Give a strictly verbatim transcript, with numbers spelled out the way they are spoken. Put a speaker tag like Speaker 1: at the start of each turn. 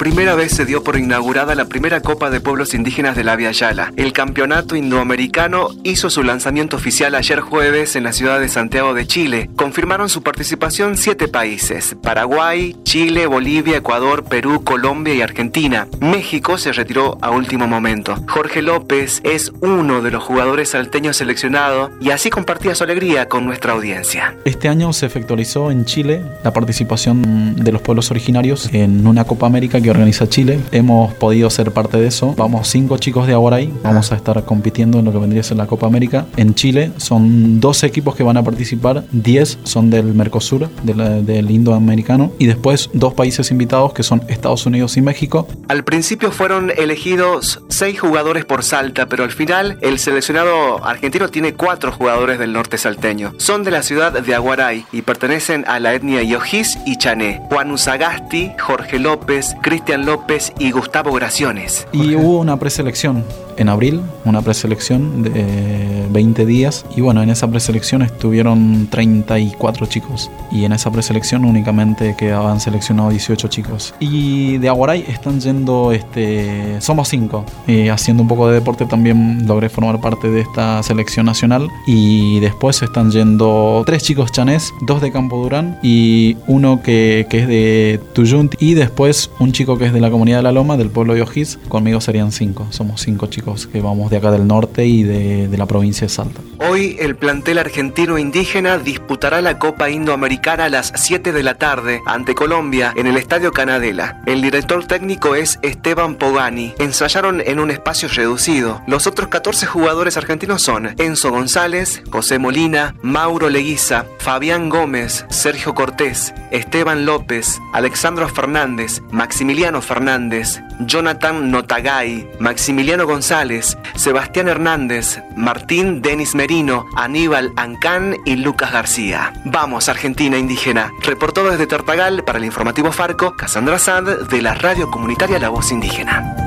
Speaker 1: primera vez se dio por inaugurada la primera Copa de Pueblos Indígenas de la Via Yala. El campeonato indoamericano hizo su lanzamiento oficial ayer jueves en la ciudad de Santiago de Chile. Confirmaron su participación siete países: Paraguay, Chile, Bolivia, Ecuador, Perú, Colombia y Argentina. México se retiró a último momento. Jorge López es uno de los jugadores salteños seleccionados y así compartía su alegría con nuestra audiencia.
Speaker 2: Este año se efectualizó en Chile la participación de los pueblos originarios en una Copa América que organiza Chile. Hemos podido ser parte de eso. Vamos cinco chicos de Aguaray. Vamos a estar compitiendo en lo que vendría a ser la Copa América. En Chile son doce equipos que van a participar. diez son del Mercosur, de la, del Indoamericano. Y después dos países invitados que son Estados Unidos y México.
Speaker 1: Al principio fueron elegidos seis jugadores por Salta, pero al final el seleccionado argentino tiene cuatro jugadores del norte salteño. Son de la ciudad de Aguaray y pertenecen a la etnia Yojis y Chané. Juan Usagasti, Jorge López, Cristian López y Gustavo Graciones.
Speaker 2: Y hubo una preselección en abril, una preselección de veinte días. Y bueno, en esa preselección estuvieron treinta y cuatro chicos. Y en esa preselección únicamente quedaban seleccionados dieciocho chicos. Y de Aguaray están yendo, este, somos cinco. Eh, haciendo un poco de deporte también logré formar parte de esta selección nacional. Y después están yendo tres chicos chanés, dos de Campo Durán y uno que, que es de Tuyunt. Y después un chico que es de la comunidad de La Loma, del pueblo de Ojís. Conmigo serían cinco. Somos cinco chicos que vamos de acá del norte y de, de la provincia de Salta.
Speaker 1: Hoy el plantel argentino indígena disputará la Copa Indoamericana a las siete de la tarde ante Colombia en el Estadio Canadela. El director técnico es Esteban Pogani. Ensayaron en un espacio reducido. Los otros catorce jugadores argentinos son Enzo González, José Molina, Mauro Leguiza, Fabián Gómez, Sergio Cortés, Esteban López, Alexandro Fernández, Maximiliano Fernández, Jonathan Notagay, Maximiliano González, Sebastián Hernández, Martín Denis Merino, Aníbal Ancán y Lucas García. Vamos, Argentina indígena. Reportó desde Tartagal para el informativo Farco, Cassandra Sad de la radio comunitaria La Voz Indígena.